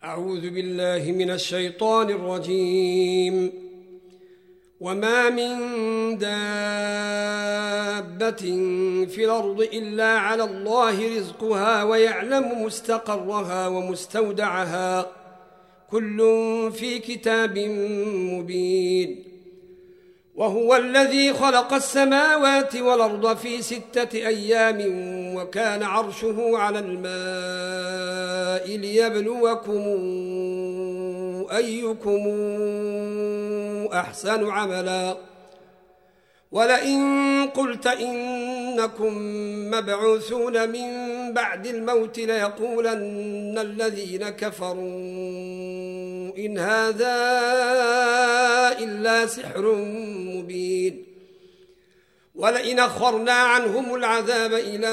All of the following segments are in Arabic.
أعوذ بالله من الشيطان الرجيم. وما من دابة في الأرض إلا على الله رزقها ويعلم مستقرها ومستودعها كل في كتاب مبين. وهو الذي خلق السماوات والأرض في 6 أيام وكان عرشه على الماء ليبلوكم أيكم أحسن عملا. ولئن قلت إنكم مبعوثون من بعد الموت ليقولن الذين كفروا إن هذا إلا سحر مبين. ولئن أخرنا عنهم العذاب إلى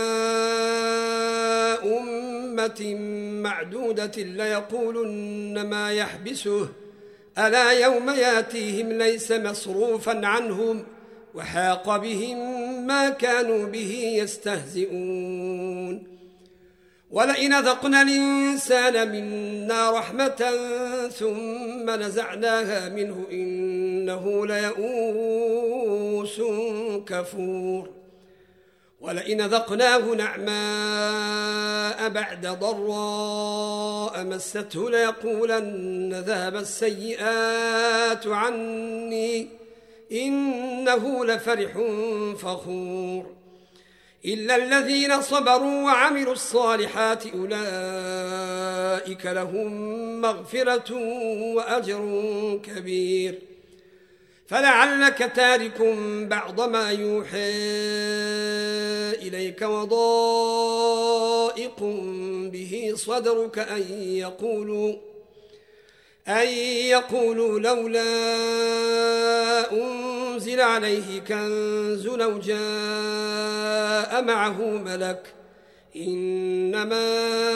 أمة معدودة ليقولن ما يحبسه ألا يوم ياتيهم ليس مصروفا عنهم وحاق بهم ما كانوا به يستهزئون. ولئن ذقنا الإنسان منا رحمة ثم نزعناها منه إنه ليئوس كفور. ولئن ذقناه نعماء بعد ضراء مسته ليقولن ذهب السيئات عني إنه لفرح فخور. إلا الذين صبروا وعملوا الصالحات أولئك لهم مغفرة وأجر كبير. فلعلك تارك بعض ما يوحى إليك وضائق به صدرك أن يقولوا لولا أنزل عليه كنز أو جاء معه ملك إنما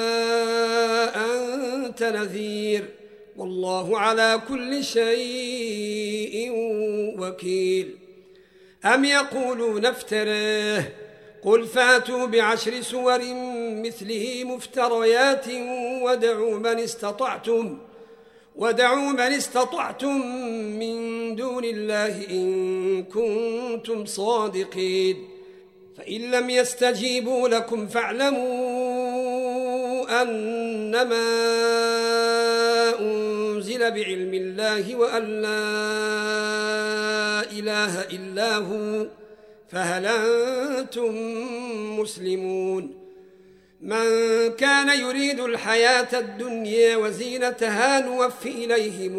أنت نذير والله على كل شيء وكيل. أم يقولون افتراه قل فاتوا ب10 سور مثله مفتريات ودعوا من استطعتم من دون الله إن كنتم صادقين. فإن لم يستجيبوا لكم فاعلموا أنما أنزل بعلم الله وأن لا إله إلا هو فهل أنتم مسلمون. من كان يريد الحياة الدنيا وزينتها نوفي إليهم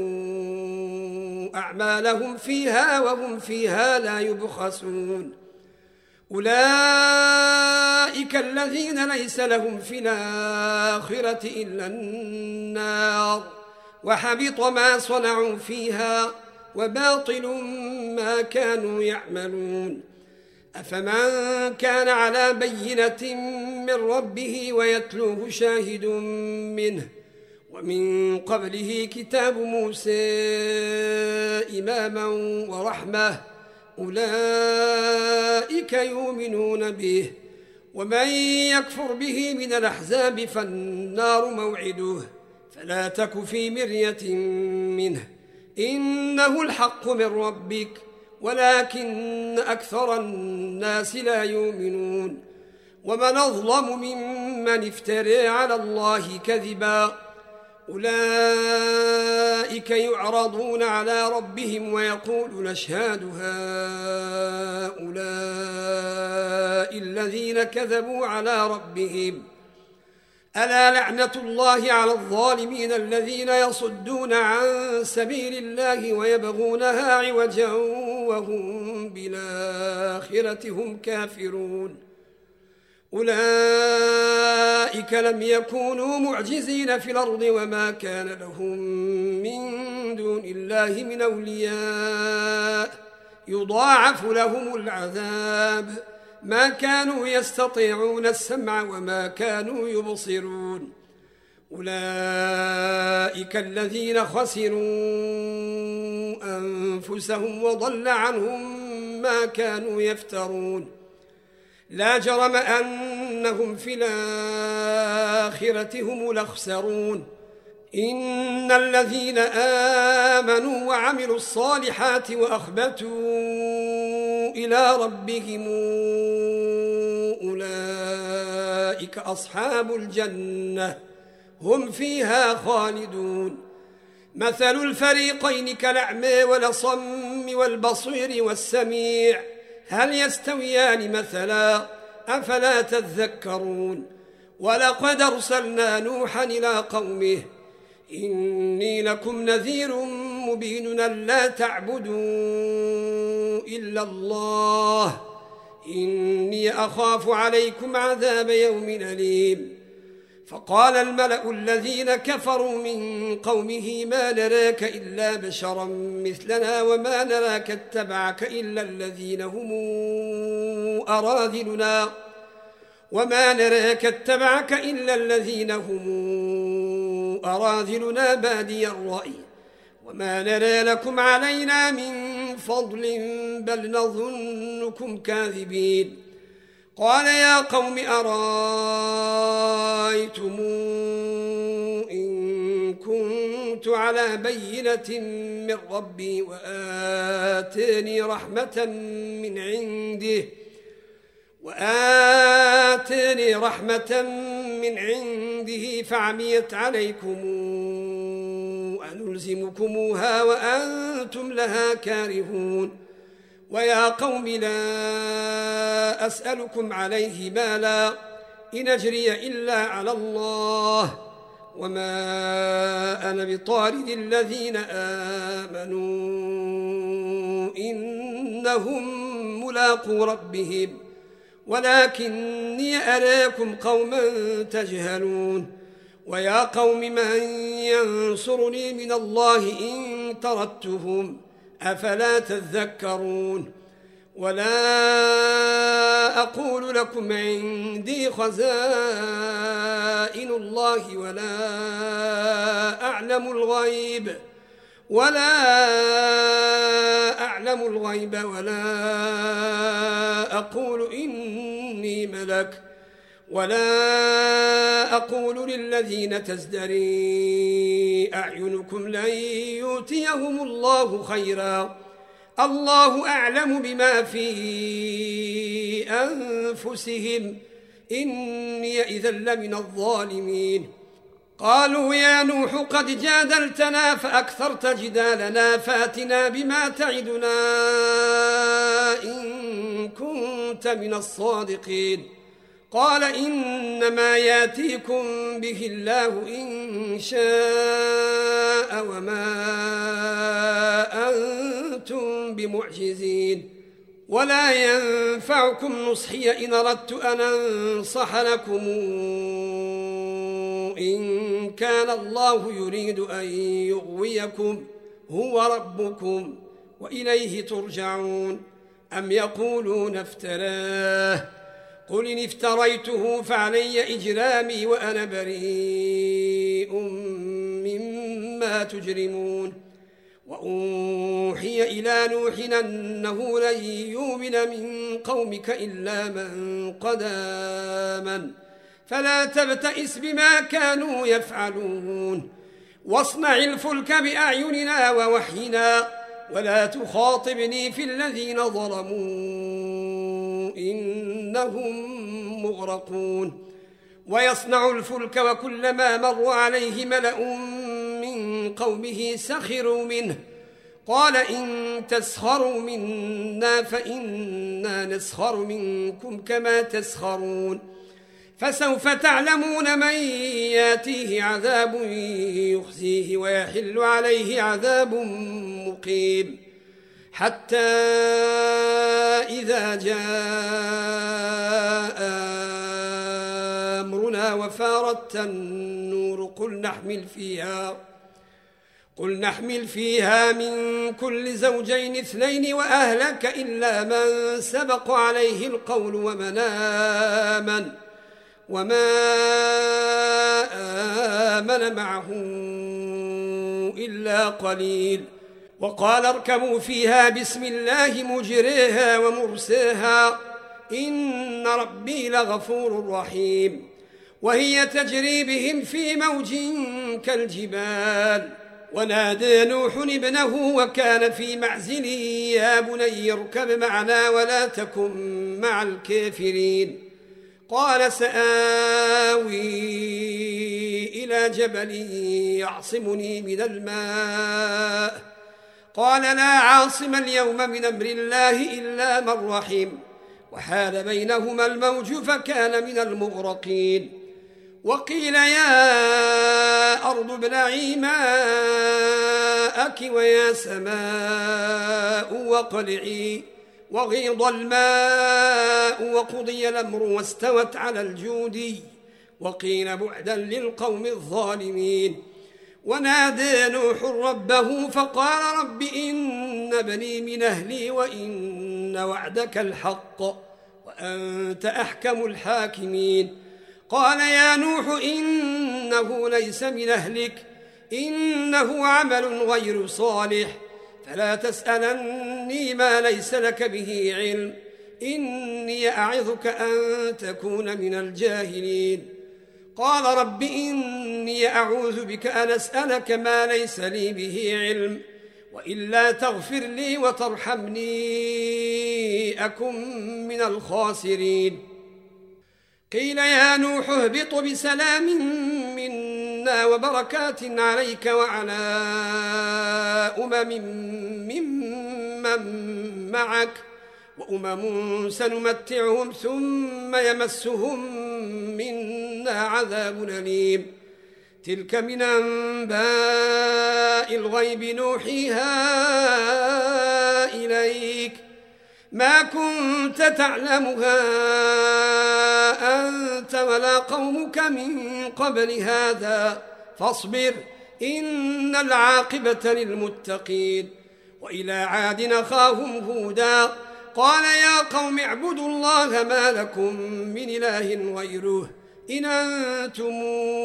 أعمالهم فيها وهم فيها لا يبخسون. أولئك الذين ليس لهم في الآخرة إلا النار وحبط ما صنعوا فيها وباطل ما كانوا يعملون. أفمن كان على بينة من ربه ويتلوه شاهد منه ومن قبله كتاب موسى إماما ورحمة أولئك يؤمنون به. ومن يكفر به من الأحزاب فالنار موعده فلا تك في مرية منه إنه الحق من ربك ولكن أكثر الناس لا يؤمنون. ومن أظلم ممن افترى على الله كذبا أولئك يعرضون على ربهم ويقولون اشهاد هؤلاء الذين كذبوا على ربهم ألا لعنة الله على الظالمين الذين يصدون عن سبيل الله ويبغونها عوجا وهم بالآخرة هم كافرون. أولئك لم يكونوا معجزين في الأرض وما كان لهم من دون الله من أولياء يضاعف لهم العذاب ما كانوا يستطيعون السمع وما كانوا يبصرون. أولئك الذين خسروا أنفسهم وضل عنهم ما كانوا يفترون. لا جرم أنهم في الآخرة هم الأخسرون إن الذين آمنوا وعملوا الصالحات وأخبتوا إلى ربهم أولئك أصحاب الجنة هم فيها خالدون. مثل الفريقين كالأعمى والأصم والبصير والسميع هل يستويان مثلا أفلا تذكرون. ولقد أرسلنا نوحا إلى قومه إني لكم نذير مبين ألا تعبدوا إلا الله إني أخاف عليكم عذاب يوم أليم. فقال الملأ الذين كفروا من قومه ما نراك إلا بشرا مثلنا وما نراك اتبعك إلا الذين هم أراذلنا بادي الرأي وما نرى لكم علينا من فضل بل نظنكم كاذبين. قال يا قوم أرأيتم إن كنت على بينة من ربي وآتاني رحمة من عنده فعميت عليكم أنلزمكموها وأنتم لها كارهون. ويا قوم لا أسألكم عليه مالا إن أجري إلا على الله وما أنا بطارد الذين آمنوا إنهم ملاقو ربهم ولكني أراكم قوما تجهلون. ويا قوم من ينصرني من الله إن طردتهم أفلا تذكرون. ولا أقول لكم عندي خزائن الله ولا أعلم الغيب ولا أقول إني ملك ولا أقول للذين تزدري أعينكم لن يؤتيهم الله خيرا الله أعلم بما في أنفسهم إني إذا لمن الظالمين. قالوا يا نوح قد جادلتنا فأكثرت جدالنا فأتنا بما تعدنا إن كنت من الصادقين. قال إنما ياتيكم به الله إن شاء وما أنتم بمعجزين. ولا ينفعكم نصحي إن أردت أن أنصح لكم إن كان الله يريد أن يغويكم هو ربكم وإليه ترجعون. أم يقولون افتراه قل إن افتريته فعلي إجرامي وأنا بريء مما تجرمون. وأوحي إلى نوح أنه لن يؤمن من قومك إلا من قد آمن فلا تبتئس بما كانوا يفعلون. واصنع الفلك بأعيننا ووحينا ولا تخاطبني في الذين ظلموا إنهم مغرقون. ويصنع الفلك وكلما مر عليه ملأ من قومه سخروا منه قال إن تسخروا منا فإنا نسخر منكم كما تسخرون. فسوف تعلمون من ياتيه عذاب يخزيه ويحل عليه عذاب مقيم. حتى إذا جاء أمرنا وفارت النور قل نحمل فيها من كل زوجين اثنين وأهلك إلا من سبق عليه القول وما آمن معه إلا قليل. وقال اركبوا فيها بسم الله مجريها ومرساها إن ربي لغفور رحيم. وهي تجري بهم في موج كالجبال. ونادى نوح ابنه وكان في معزل يا بني اركب معنا ولا تكن مع الكافرين. قال سآوي إلى جبل يعصمني من الماء. قال لا عاصم اليوم من أمر الله إلا من رحم، وحال بينهما الموج فكان من المغرقين. وقيل يا أرض ابلعي ماءك ويا سماء واقلعي، وغيض الماء وقضي الأمر واستوت على الجودي. وقيل بعدا للقوم الظالمين. ونادى نوح ربه فقال رب إن ابني من أهلي وإن وعدك الحق وأنت أحكم الحاكمين. قال يا نوح إنه ليس من أهلك إنه عمل غير صالح فلا تسألني ما ليس لك به علم إني أعظك أن تكون من الجاهلين. قال رب إني أعوذ بك أن أسألك ما ليس لي به علم وإلا تغفر لي وترحمني أكن من الخاسرين. قيل يا نوح اهبط بسلام منا وبركات عليك وعلى ممن معك وأمم سنمتعهم ثم يمسهم منا عذاب أليم. تلك من أنباء الغيب نوحيها إليك ما كنت تعلمها أنت ولا قومك من قبل هذا فاصبر إن العاقبة للمتقين. وإلى عاد أخاهم هودا قال يا قوم اعبدوا الله ما لكم من إله غيره إن أنتم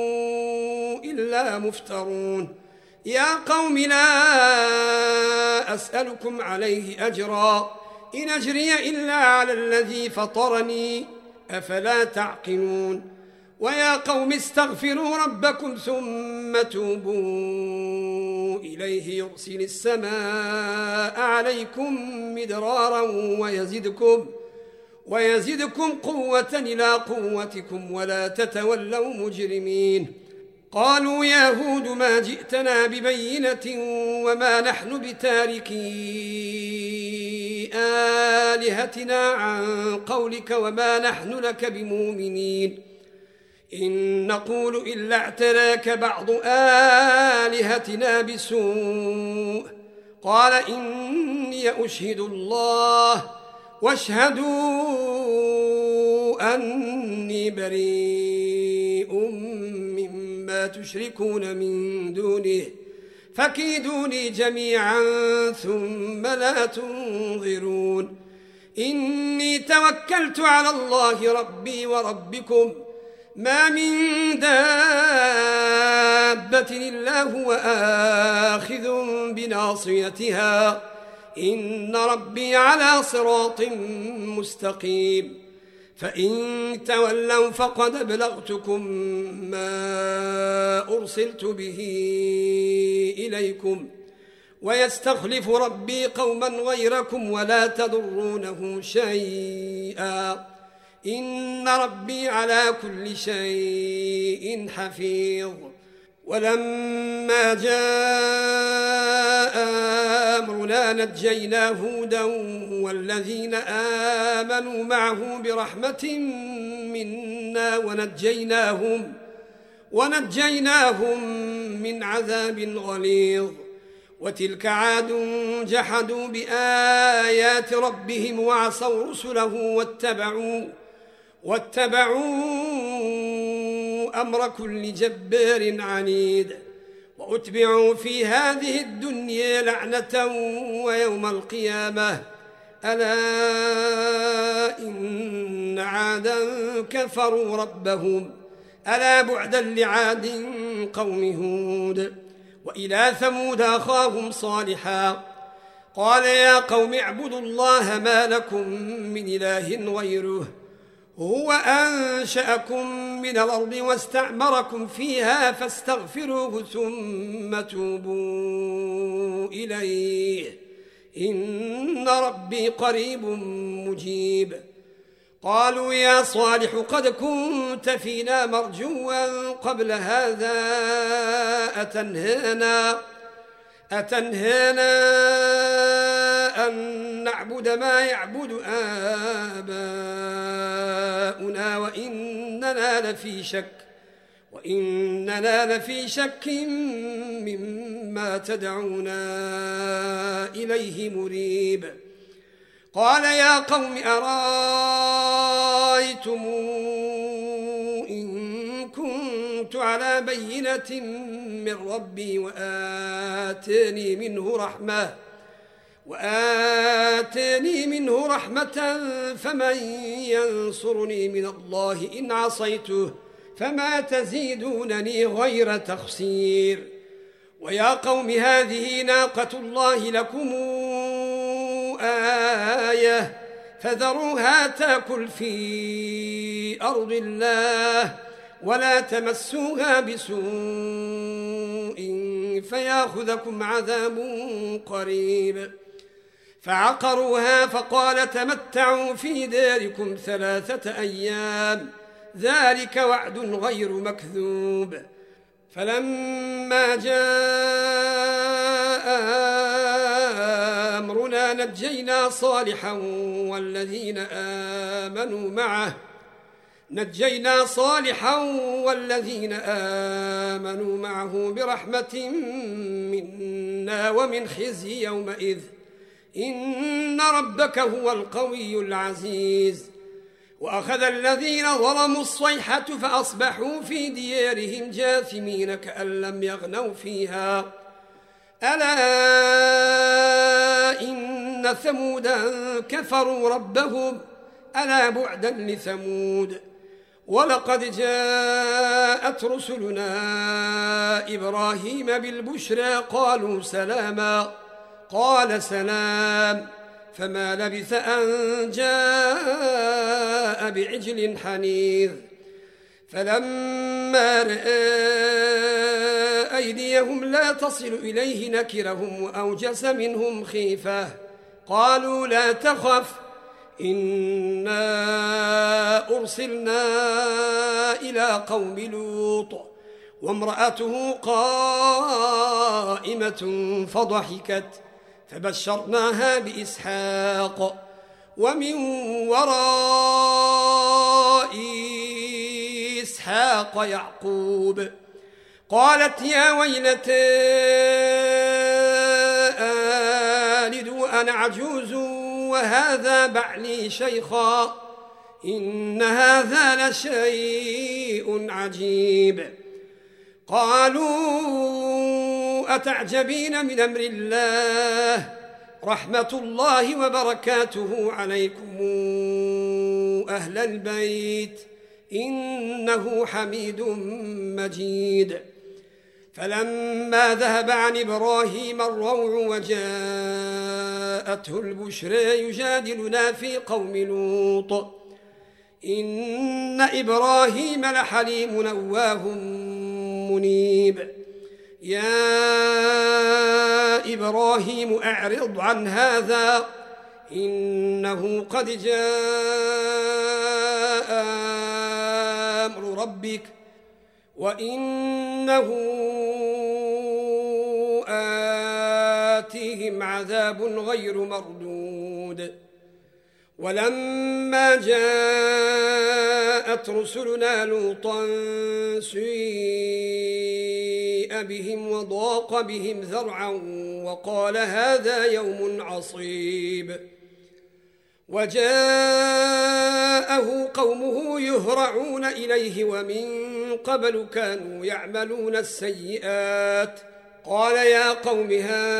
إلا مفترون. يا قوم لا أسألكم عليه أجرا إن أجري إلا على الذي فطرني أفلا تعقلون. ويا قوم استغفروا ربكم ثم توبوا إليه يرسل السماء عليكم مدرارا ويزدكم قوة إلى قوتكم ولا تتولوا مجرمين. قالوا يا هود ما جئتنا ببينة وما نحن بتاركي آلهتنا عن قولك وما نحن لك بمؤمنين إن نقول إلا اعتراك بعض آلهتنا بسوء. قال إني أشهد الله واشهدوا أني بريء مما تشركون من دونه فكيدوني جميعا ثم لا تنظرون. إني توكلت على الله ربي وربكم ما من دابة إلا هو آخذ بناصيتها إن ربي على صراط مستقيم. فإن تولوا فقد أبلغتكم ما أرسلت به إليكم ويستخلف ربي قوما غيركم ولا تضرونه شيئا إن ربي على كل شيء حفيظ. ولما جاء أمرنا نجينا هودا والذين آمنوا معه برحمة منا ونجيناهم من عذاب غليظ. وتلك عاد جحدوا بآيات ربهم وعصوا رسله واتبعوا أمر كل جبار عنيد. وأتبعوا في هذه الدنيا لعنة ويوم القيامة ألا إن عادا كفروا ربهم ألا بعدا لعاد قوم هود. وإلى ثمود أخاهم صالحا قال يا قوم اعبدوا الله ما لكم من إله غيره هو أنشأكم من الأرض واستعمركم فيها فاستغفروه ثم توبوا إليه إن ربي قريب مجيب. قالوا يا صالح قد كنت فينا مرجوا قبل هذا أتنهانا أن نعبد ما يعبد آباؤنا وإننا لفي شك مما تدعونا إليه مريب. قال يا قوم أرأيتم إن كنت على بينة من ربي وآتاني منه رحمة فمن ينصرني من الله إن عصيته فما تزيدونني غير تخسير. ويا قوم هذه ناقة الله لكم آية فذروها تأكل في أرض الله ولا تمسوها بسوء فيأخذكم عذاب قريب. فعقروها فقال تمتعوا في داركم 3 أيام ذلك وعد غير مكذوب. فلما جاء أمرنا نجينا صالحا والذين آمنوا معه برحمة منا ومن خزي يومئذ إن ربك هو القوي العزيز. وأخذ الذين ظلموا الصيحة فأصبحوا في ديارهم جاثمين كأن لم يغنوا فيها ألا إن ثمودا كفروا ربهم ألا بعدا لثمود. ولقد جاءت رسلنا إبراهيم بالبشرى قالوا سلاما قال سلام فما لبث أن جاء بعجل حنيذ. فلما رأى أيديهم لا تصل إليه نكرهم وأوجس منهم خيفة قالوا لا تخف إنا أرسلنا إلى قوم لوط وامرأته قائمة فضحكت فبشرناها بإسحاق ومن وراء إسحاق يعقوب. قالت يا ويلتى آلد وأنا عجوز وهذا بعلي شيخا إن هذا لشيء عجيب. قالوا أتعجبين من أمر الله رحمة الله وبركاته عليكم أهل البيت إنه حميد مجيد. فلما ذهب عن إبراهيم الروع وجاءته البشرى يجادلنا في قوم لوط إن إبراهيم لحليم أواه منيب. يا إبراهيم أعرض عن هذا إنه قد جاء أمر ربك وإنه آتيهم عذاب غير مردود. ولما جاءت رسلنا لوطا سيء بهم وضاق بهم ذرعا وقال هذا يوم عصيب. وجاءه قومه يهرعون إليه ومن قبل كانوا يعملون السيئات قال يا قوم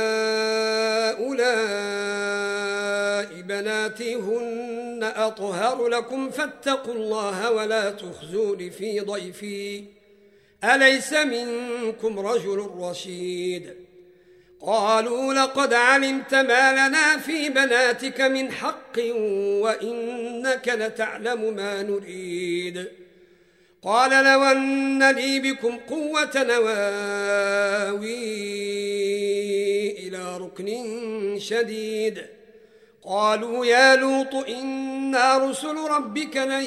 هؤلاء بناتي هن أطهر لكم فاتقوا الله ولا تخزون في ضيفي أليس منكم رجل رشيد. قالوا لقد علمت ما لنا في بناتك من حق وإنك لتعلم ما نريد. قال لو أن لي بكم قوة نواوي إلى ركن شديد. قالوا يا لوط إنا رسل ربك لن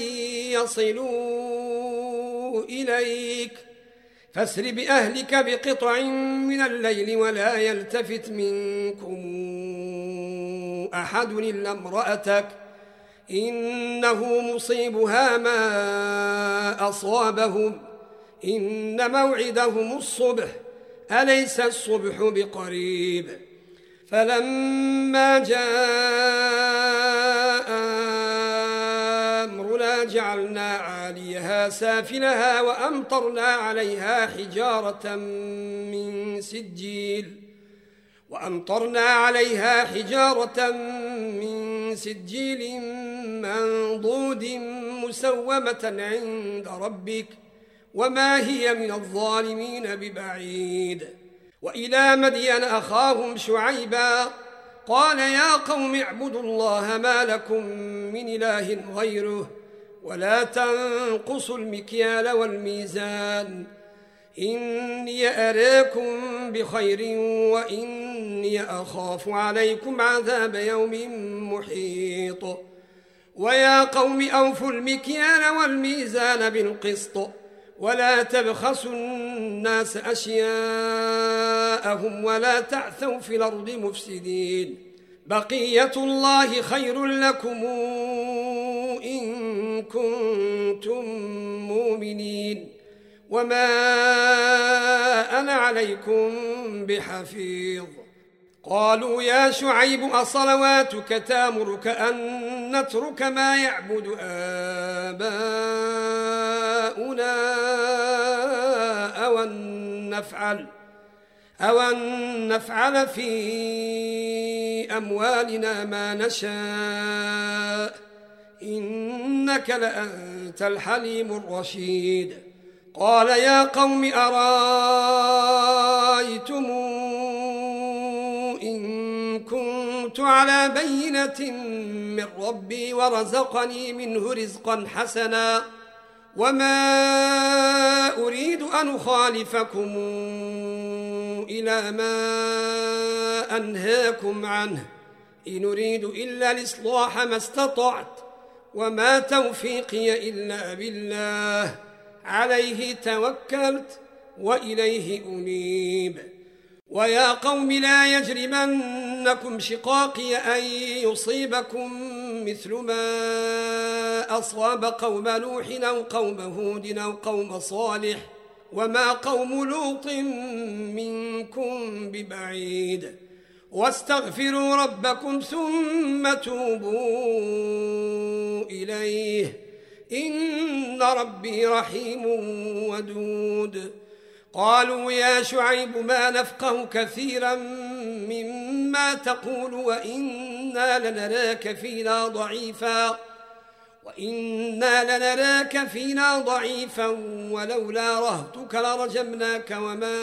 يصلوا إليك فاسر بأهلك بقطع من الليل ولا يلتفت منكم أحد إلا امرأتك إنه مصيبها ما أصابهم إن موعدهم الصبح أليس الصبح بقريب. فلما جاء أمرنا جعلنا عاليها سافلها وأمطرنا عليها حجارة من سجيل منضود مسومة عند ربك وما هي من الظالمين ببعيد. وإلى مدين أخاهم شعيبا قال يا قوم اعبدوا الله ما لكم من إله غيره ولا تنقصوا المكيال والميزان إني أراكم بخير وإني أخاف عليكم عذاب يوم محيط. ويا قوم أوفوا المكيال والميزان بالقسط ولا تبخسوا الناس أشياءهم ولا تعثوا في الأرض مفسدين. بقية الله خير لكم إن كنتم مؤمنين وما أنا عليكم بحفيظ. قالوا يا شعيب أصلواتك تأمرك أن نترك ما يعبد آباؤنا أو أن نفعل في أموالنا ما نشاء إنك لأنت الحليم الرشيد. قال يا قوم أرأيتم إن كنت على بينة من ربي ورزقني منه رزقا حسنا وما أريد أن أخالفكم إلى ما أنهاكم عنه إن أريد إلا الإصلاح ما استطعت وما توفيقي إلا بالله عليه توكلت وإليه أنيب. ويا قوم لا يجرمنكم شقاقي أن يصيبكم مثل ما أصاب قوم نوح أو قوم هود أو قوم صالح وما قوم لوط منكم ببعيد. واستغفروا ربكم ثم توبوا إليه إن ربي رحيم ودود. قالوا يا شعيب ما نفقه كثيرا مما تقول وإنا لنراك فينا ضعيفا ولولا رهتك لرجمناك وما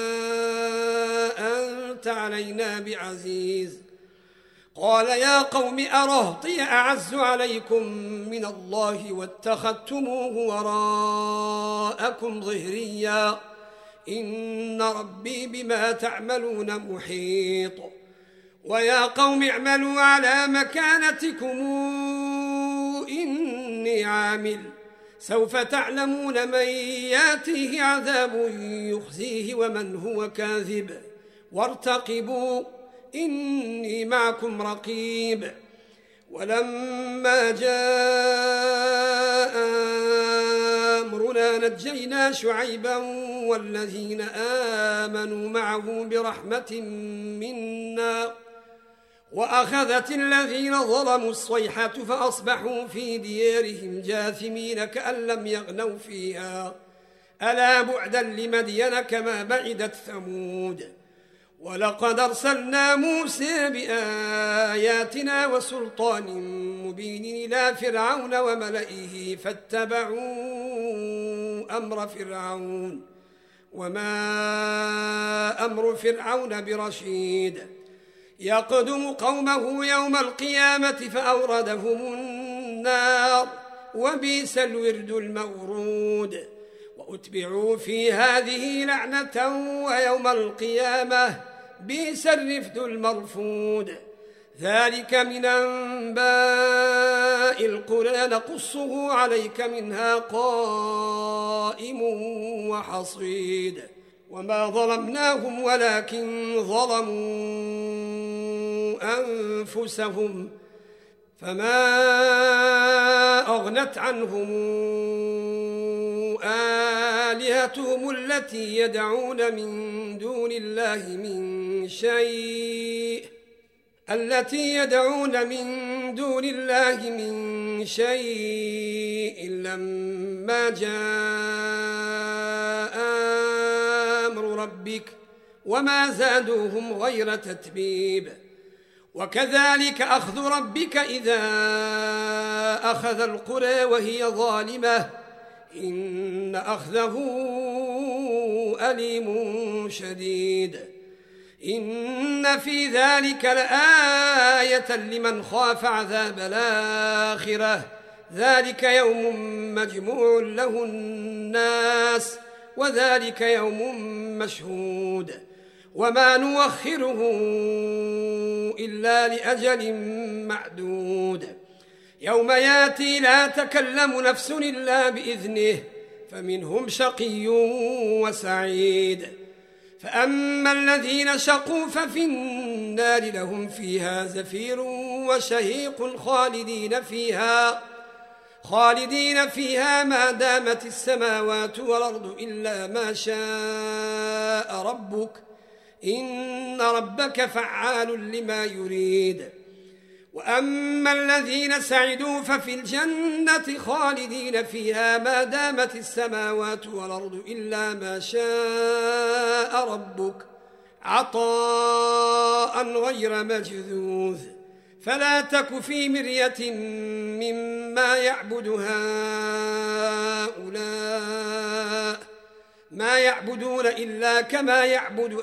أنت علينا بعزيز. قال يا قوم أرهطي أعز عليكم من الله واتخذتموه وراءكم ظهريا إن ربي بما تعملون محيط. ويا قوم اعملوا على مكانتكم إني عامل سوف تعلمون من ياتيه عذاب يخزيه ومن هو كاذب وارتقبوا إني معكم رقيب. ولما جاء أمرنا نجينا شعيبا والذين آمنوا معه برحمة منا وأخذت الذين ظلموا الصيحة فأصبحوا في ديارهم جاثمين كأن لم يغنوا فيها ألا بعدا لمدين كما بعدت ثمود. ولقد أرسلنا موسى بآياتنا وسلطان مبين إلى فرعون وملئه فاتبعوا أمر فرعون وما أمر فرعون برشيد يقدم قومه يوم القيامة فأوردهم النار وبئس الورد المورود وأتبعوا في هذه لعنة ويوم القيامة بئس الرفد المرفود ذلك من أنباء القرى نقصه عليك منها قائم وحصيد وما ظلمناهم ولكن ظلموا أنفسهم فما أغنت عنهم آلهتهم التي يدعون من دون الله من شيء لما جاء أمر ربك وما زادوهم غير تتبيب وكذلك أخذ ربك إذا أخذ القرى وهي ظالمة إن أخذه أليم شديد إن في ذلك لآية لمن خاف عذاب الآخرة ذلك يوم مجموع له الناس وذلك يوم مشهود وما نوخره إلا لأجل معدود يوم ياتي لا تكلم نفس إلا بإذنه فمنهم شقي وسعيد فأما الذين شقوا ففي النار لهم فيها زفير وشهيق خالدين فيها ما دامت السماوات والأرض إلا ما شاء ربك إن ربك فعال لما يريد وأما الذين سعدوا ففي الجنة خالدين فيها ما دامت السماوات والأرض إلا ما شاء ربك عطاء غير مجذوذ فلا تك في مرية مما يعبد هؤلاء ما يعبدون إلا كما يعبد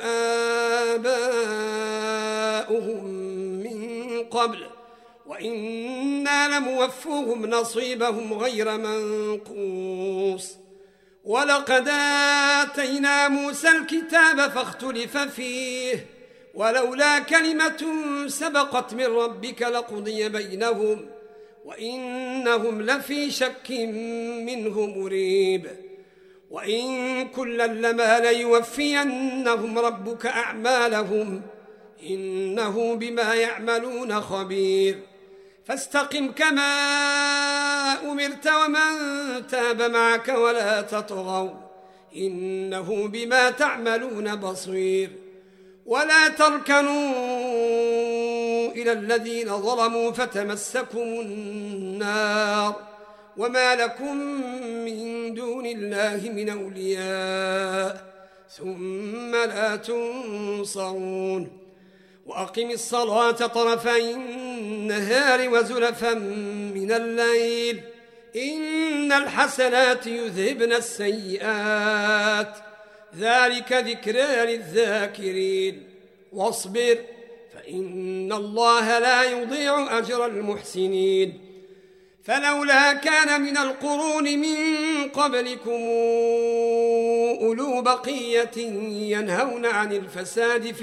آباؤهم من قبل وإنا لموفوهم نصيبهم غير منقوص ولقد آتينا موسى الكتاب فاختلف فيه ولولا كلمة سبقت من ربك لقضي بينهم وإنهم لفي شك منه مريب وإن كلا لما ليوفينهم ربك أعمالهم إنه بما يعملون خبير فاستقم كما أمرت ومن تاب معك ولا تطغوا إنه بما تعملون بصير ولا تركنوا إلى الذين ظلموا فتمسكم النار وما لكم من دون الله من أولياء ثم لا تنصرون وأقم الصلاة طرفي النهار وزلفا من الليل إن الحسنات يذهبن السيئات ذلك ذكرى للذاكرين واصبر فإن الله لا يضيع أجر المحسنين فلولا كان من القرون من قبلكم أولو بقية ينهون عن الفساد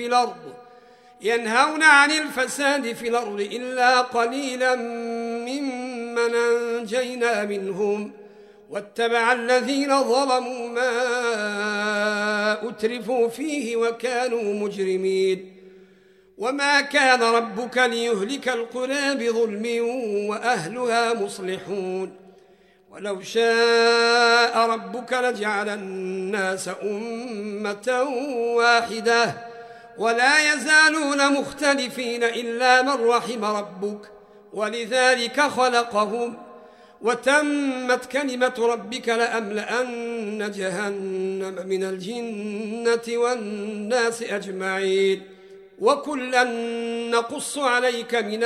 في الأرض إلا قليلا ممن أنجينا منهم واتبع الذين ظلموا ما أترفوا فيه وكانوا مجرمين وما كان ربك ليهلك القرى بظلم وأهلها مصلحون ولو شاء ربك لجعل الناس أمة واحدة ولا يزالون مختلفين إلا من رحم ربك ولذلك خلقهم وتمت كلمة ربك لأملأن جهنم من الجنة والناس أجمعين وكلا نقص عليك من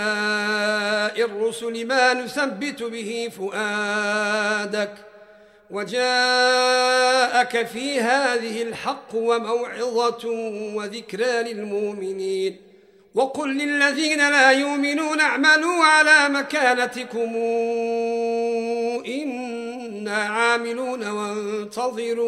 أنباء الرسل ما نثبت به فؤادك وجاءك في هذه الحق وموعظة وذكرى للمؤمنين وقل للذين لا يؤمنون اعملوا على مكانتكم إنا عاملون وانتظروا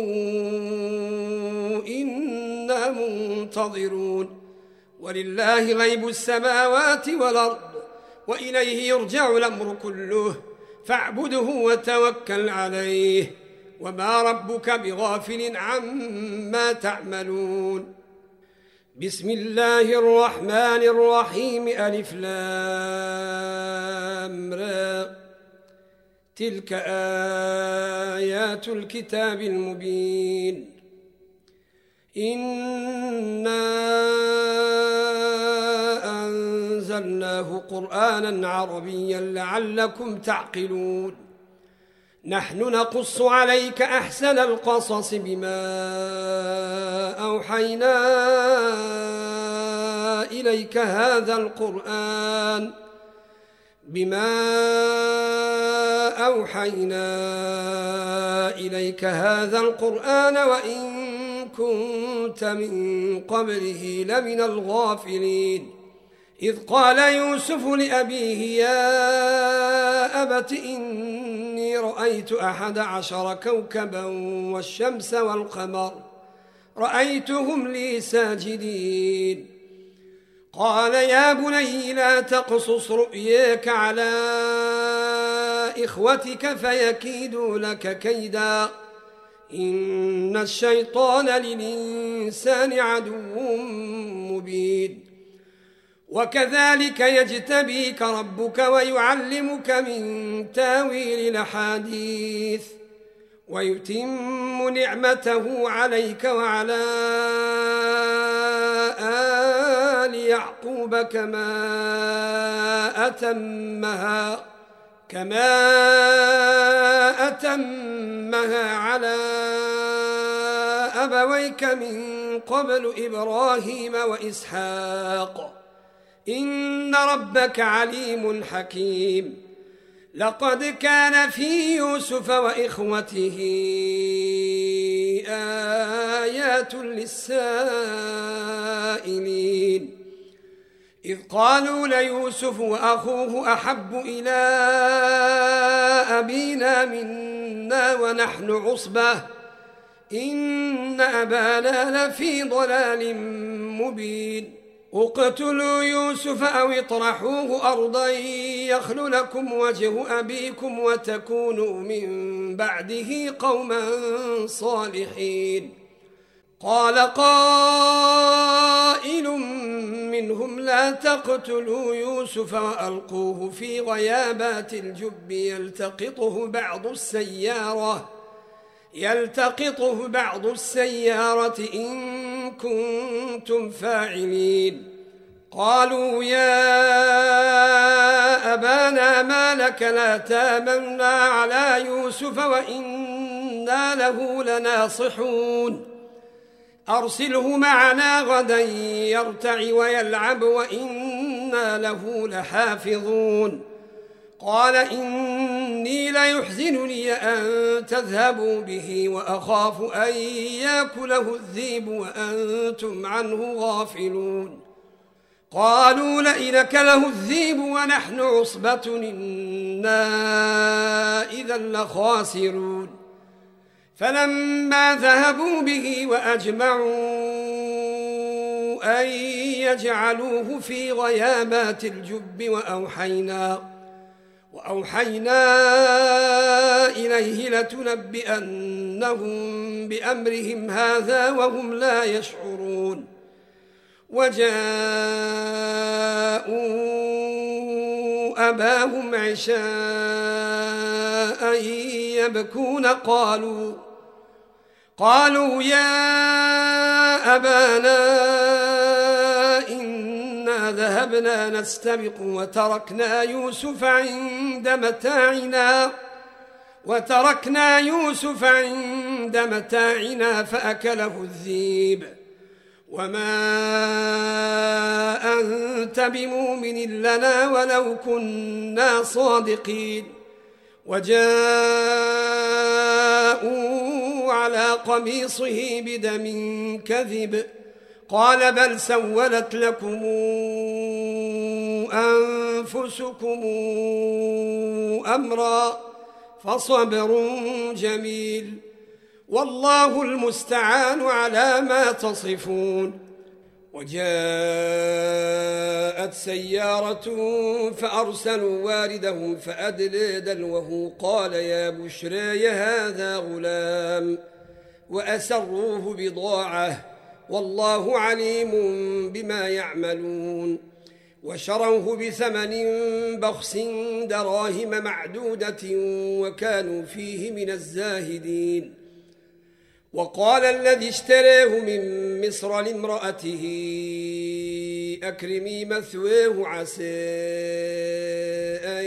إنا منتظرون ولله غيب السماوات والأرض وإليه يرجع الأمر كله فاعبده وتوكل عليه وما ربك بغافل عما تعملون. بسم الله الرحمن الرحيم ألف لام را تلك آيات الكتاب المبين إنا أنزلناه قرآنا عربيا لعلكم تعقلون نحن نقص عليك أحسن القصص بما أوحينا إليك هذا القرآن وإن كنت من قبله لمن الغافلين إذ قال يوسف لأبيه يا أبت إني رأيت 11 كوكبا والشمس والقمر رأيتهم لي ساجدين قال يا بني لا تقصص رؤياك على إخوتك فيكيدوا لك كيدا إن الشيطان للإنسان عدو مبين وكذلك يجتبيك ربك ويعلمك من تاويل الأحاديث ويتم نعمته عليك وعلى آل يعقوب كما أتمها على أبويك من قبل إبراهيم وإسحاق إن ربك عليم حكيم لقد كان في يوسف وإخوته آيات للسائلين إذ قالوا ليوسف وأخوه أحب إلى أبينا منا ونحن عصبة إن أبانا لفي ضلال مبين اقتلوا يوسف أو اطرحوه أرضا يخل لكم وجه أبيكم وتكونوا من بعده قوما صالحين قال قائل منهم لا تقتلوا يوسف وألقوه في غيابات الجب يلتقطه بعض السيارة إن كنتم فاعلين قالوا يا أبانا ما لك لا تامنا على يوسف وإنا له لناصحون أرسله معنا غدا يرتع ويلعب وإنا له لحافظون قال إني ليحزنني أن تذهبوا به وأخاف أن يأكله الذئب وأنتم عنه غافلون قالوا لئن أكله الذئب ونحن عصبة إنا إذا لخاسرون فلما ذهبوا به وأجمعوا أن يجعلوه في غيابات الجب وأوحينا إليه لتنبئنهم بأمرهم هذا وهم لا يشعرون وجاءوا أباهم عشاء يبكون قالوا يا أبانا إنا ذهبنا نستبق وتركنا يوسف عند متاعنا فأكله الذئب وما أنت بمؤمن لنا ولو كنا صادقين وجاءوا على قميصه بدم كذب قال بل سولت لكم أنفسكم أمرا فصبر جميل والله المستعان على ما تصفون. وجاءت سيارة فأرسلوا واردهم فأدلى دلوه قال يا بشراي هذا غلام وأسروه بضاعة والله عليم بما يعملون. وشروه بثمن بخس دراهم معدودة وكانوا فيه من الزاهدين. وقال الذي اشتراه من مصر لامرأته أكرمي مثواه عسى أن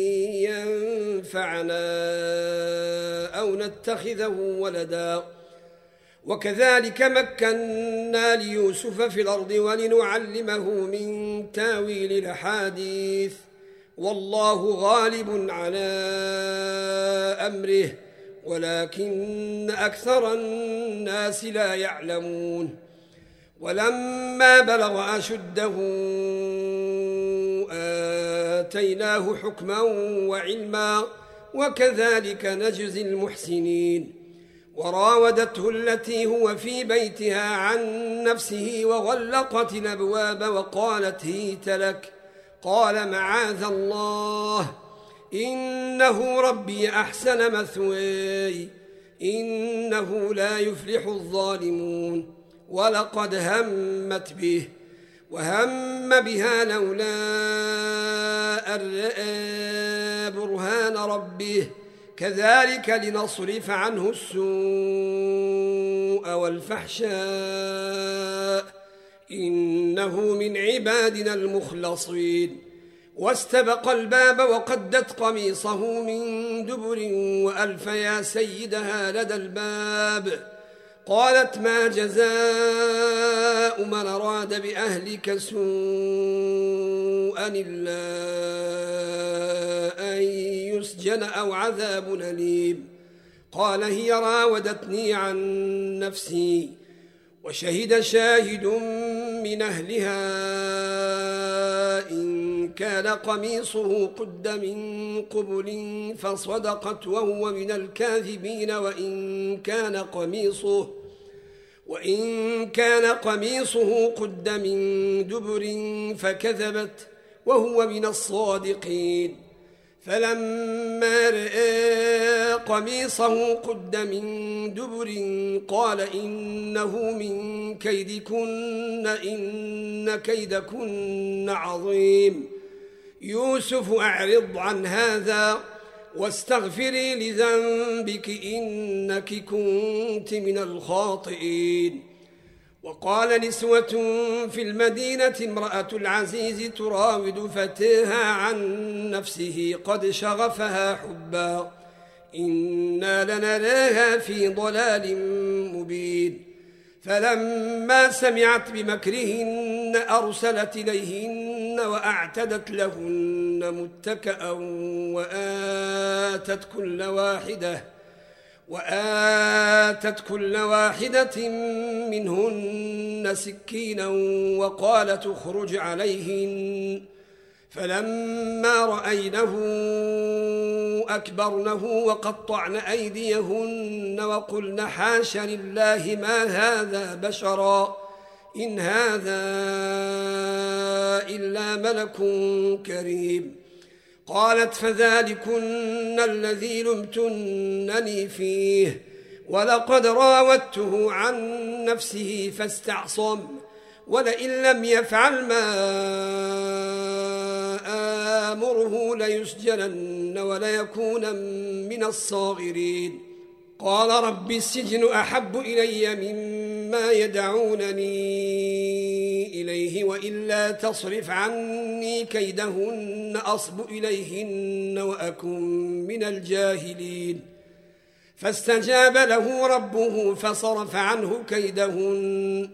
ينفعنا أو نتخذه ولدا وكذلك مكنا ليوسف في الأرض ولنعلمه من تاويل الأحاديث والله غالب على أمره ولكن أكثر الناس لا يعلمون. ولما بلغ أشده آتيناه حكما وعلما وكذلك نجزي المحسنين. وراودته التي هو في بيتها عن نفسه وغلقت الأبواب وقالت هيت لك قال معاذ الله إنه ربي أحسن مثواي إنه لا يفلح الظالمون. ولقد همت به وهم بها لولا أن رأى برهان ربه كذلك لنصرف عنه السوء والفحشاء إنه من عبادنا المخلصين. واستبق الباب وقدت قميصه من دبر وألف يا سيدها لدى الباب قالت ما جزاء من أراد بأهلك سوءا إلا أن يسجن أو عذاب أليم. قال هي راودتني عن نفسي وشهد شاهد من أهلها إن كان قميصه قد من قبل فصدقت وهو من الكاذبين وإن كان قميصه قد من دبر فكذبت وهو من الصادقين. فلما رأى قميصه قد من دبر قال إنه من كيدكن إن كيدكن عظيم. يوسف أعرض عن هذا واستغفري لذنبك إنك كنت من الخاطئين. وقال نسوة في المدينة امرأة العزيز تراود فتاها عن نفسه قد شغفها حبا إنا لنراها في ضلال مبين. فلما سمعت بمكرهن أرسلت إليهن وأعتدت لهن متكأ وآتت كل واحدة منهن سكينا وقالت اخرج عليهن. فلما رأينه أكبرنه وقطعن أيديهن وقلن حاش لله ما هذا بشرا إن هذا إلا ملك كريم. قالت فذلكن الذي لمتنني فيه ولقد راودته عن نفسه فاستعصم ولئن لم يفعل ما آمره ليسجنن وليكون من الصاغرين. قال رب السجن أحب إلي مما يدعونني إليه وإلا تصرف عني كيدهن أصب إليهن وأكن من الجاهلين. فاستجاب له ربه فصرف عنه كيدهن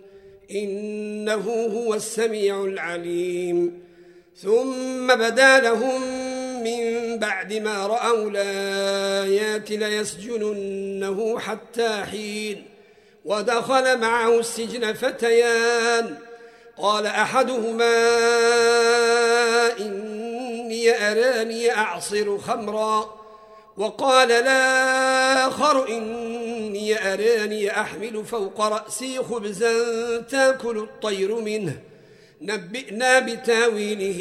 إنه هو السميع العليم. ثم بدا لهم من بعد ما رأوا الآيات ليسجننه حتى حين. ودخل معه السجن فتيان، قال أحدهما إني أراني أعصر خمرا، وقال الآخر إني أراني أحمل فوق رأسي خبزا تأكل الطير منه، نبئنا بتاويله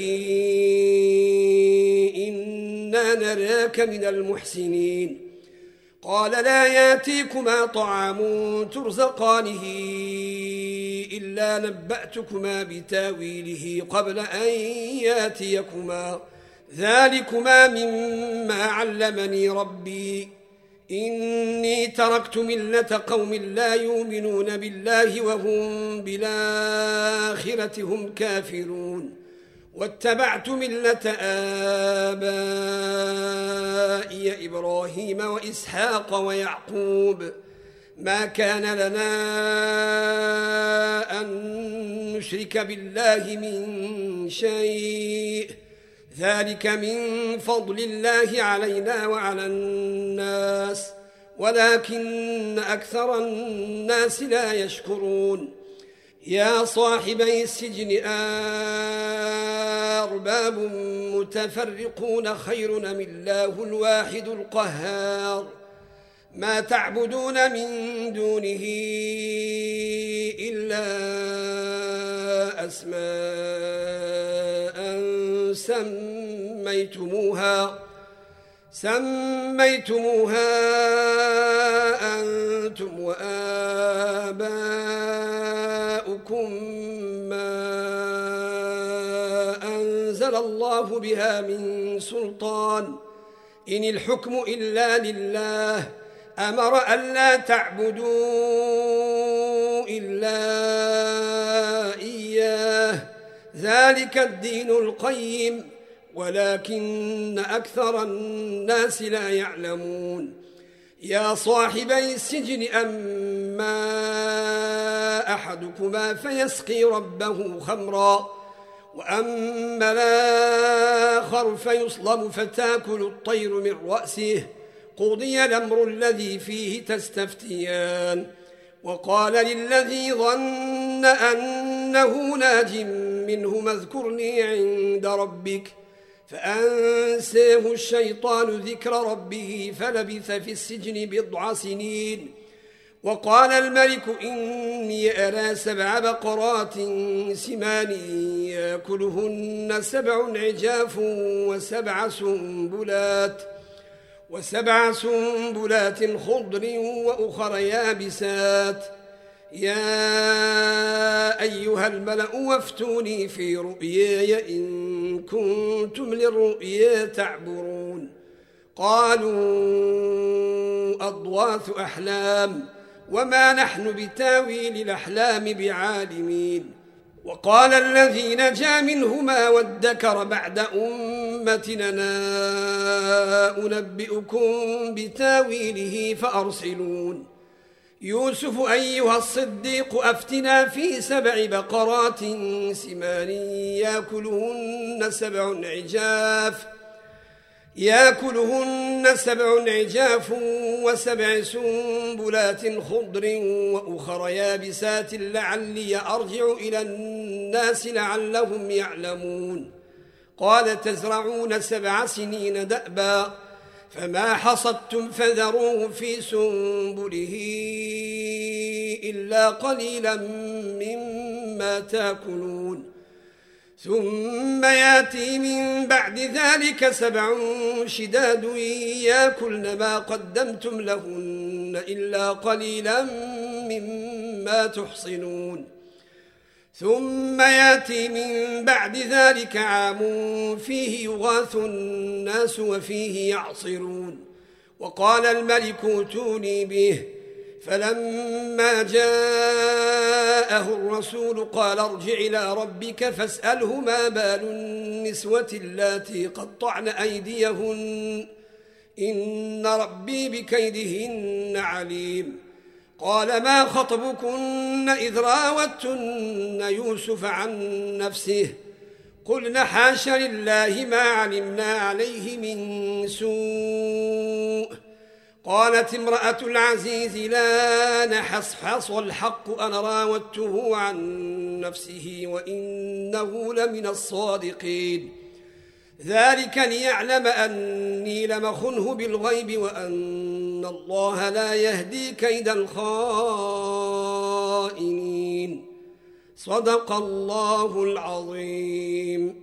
إنا نراك من المحسنين. قال لا ياتيكما طعام ترزقانه إلا نبأتكما بتاويله قبل أن ياتيكما، ذلكما مما علمني ربي، إني تركت ملة قوم لا يؤمنون بالله وهم بالآخرة هم كافرون، واتبعت ملة آبائي إبراهيم وإسحاق ويعقوب، ما كان لنا أن نشرك بالله من شيء، ذلك من فضل الله علينا وعلى الناس ولكن أكثر الناس لا يشكرون. يا صاحبي السجن أرباب متفرقون خير أم الله الواحد القهار، ما تعبدون من دونه إلا أسماء سميتموها أنتم وآباؤكم ما أنزل الله بها من سلطان، إن الحكم إلا لله، أمر ألا تعبدوا إلا إياه، ذلك الدين القيم ولكن أكثر الناس لا يعلمون. يا صاحبي السجن أما أحدكما فيسقي ربه خمرا، وأما الآخر فيصلب فتاكل الطير من رأسه، قضي الأمر الذي فيه تستفتيان. وقال للذي ظن أنه ناج منهما اذكرني عند ربك، فأنساه الشيطان ذكر ربه فلبث في السجن 10 سنين. وقال الملك إني أرى 7 بقرات سمان يأكلهن 7 عجاف وسبع سنبلات خضر وأخر يابسات، يا أيها الملأ وافتوني في رؤياي إن كنتم للرؤيا تعبرون. قالوا أضغاث أحلام وما نحن بتاويل الأحلام بعالمين. وقال الذي نجا منهما وادكر بعد أمتنا أنبئكم بتاويله فأرسلون. يوسف أيها الصديق أفتنا في 7 بقرات سمان يأكلهن 7 عجاف و7 سنبلات خضر وأخر يابسات لعلي أرجع إلى الناس لعلهم يعلمون. قال تزرعون 7 سنين دأبا فما حصدتم فذروه في سنبله إلا قليلا مما تأكلون. ثم ياتي من بعد ذلك 7 شداد يأكلن ما قدمتم لهن إلا قليلا مما تحصنون. ثم ياتي من بعد ذلك عام فيه يغاث الناس وفيه يعصرون. وقال الملك ائتوني به، فلما جاءه الرسول قال ارجع إلى ربك فاسأله ما بال النسوة اللاتي قطعن أيديهن إن ربي بكيدهن عليم. قال ما خطبكن إذ راوتن يوسف عن نفسه قلنا حاش لله ما علمنا عليه من سوء. قالت امرأة العزيز لا نحصحص الحق أنا راودته عن نفسه وإنه لمن الصادقين. ذلك ليعلم أني لم أخنه بالغيب وأن الله لا يهدي كيد الخائنين. صدق الله العظيم.